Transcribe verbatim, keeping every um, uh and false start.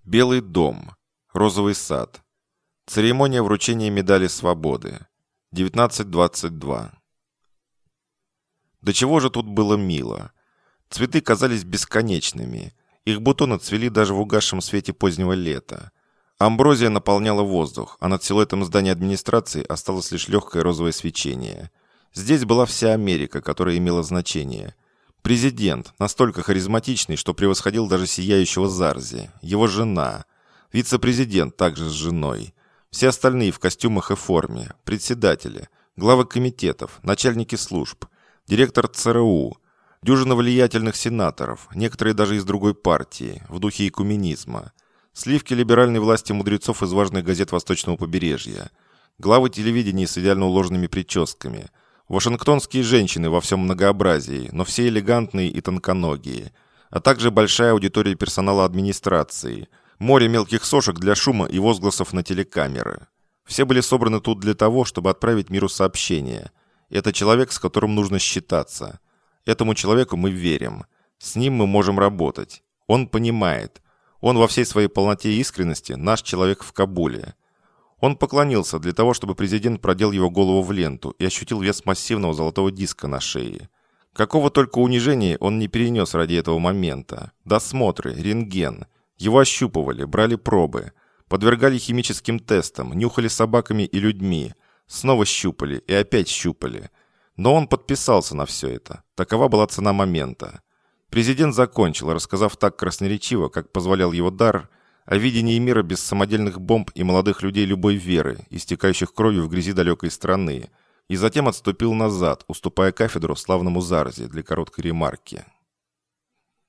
Белый дом. Розовый сад. Церемония вручения медали свободы. девятнадцать двадцать два. До чего же тут было мило. Цветы казались бесконечными. Их бутоны цвели даже в угасшем свете позднего лета. Амброзия наполняла воздух, а над силуэтом здания администрации осталось лишь легкое розовое свечение. Здесь была вся Америка, которая имела значение. Президент, настолько харизматичный, что превосходил даже сияющего Зарзи. Его жена. Вице-президент также с женой. Все остальные в костюмах и форме. Председатели. Главы комитетов. Начальники служб. Директор ЦРУ. Дюжина влиятельных сенаторов. Некоторые даже из другой партии. В духе экуменизма. Сливки либеральной власти мудрецов из важных газет Восточного побережья. Главы телевидения с идеально уложенными прическами. Вашингтонские женщины во всем многообразии, но все элегантные и тонконогие. А также большая аудитория персонала администрации. Море мелких сошек для шума и возгласов на телекамеры. Все были собраны тут для того, чтобы отправить миру сообщение. Это человек, с которым нужно считаться. Этому человеку мы верим. С ним мы можем работать. Он понимает. Он во всей своей полноте и искренности наш человек в Кабуле. Он поклонился для того, чтобы президент продел его голову в ленту и ощутил вес массивного золотого диска на шее. Какого только унижения он не перенес ради этого момента. Досмотры, рентген. Его ощупывали, брали пробы. Подвергали химическим тестам, нюхали собаками и людьми. Снова щупали и опять щупали. Но он подписался на все это. Такова была цена момента. Президент закончил, рассказав так красноречиво, как позволял его дар, о видении мира без самодельных бомб и молодых людей любой веры, истекающих кровью в грязи далекой страны, и затем отступил назад, уступая кафедру славному Зарзи для короткой ремарки.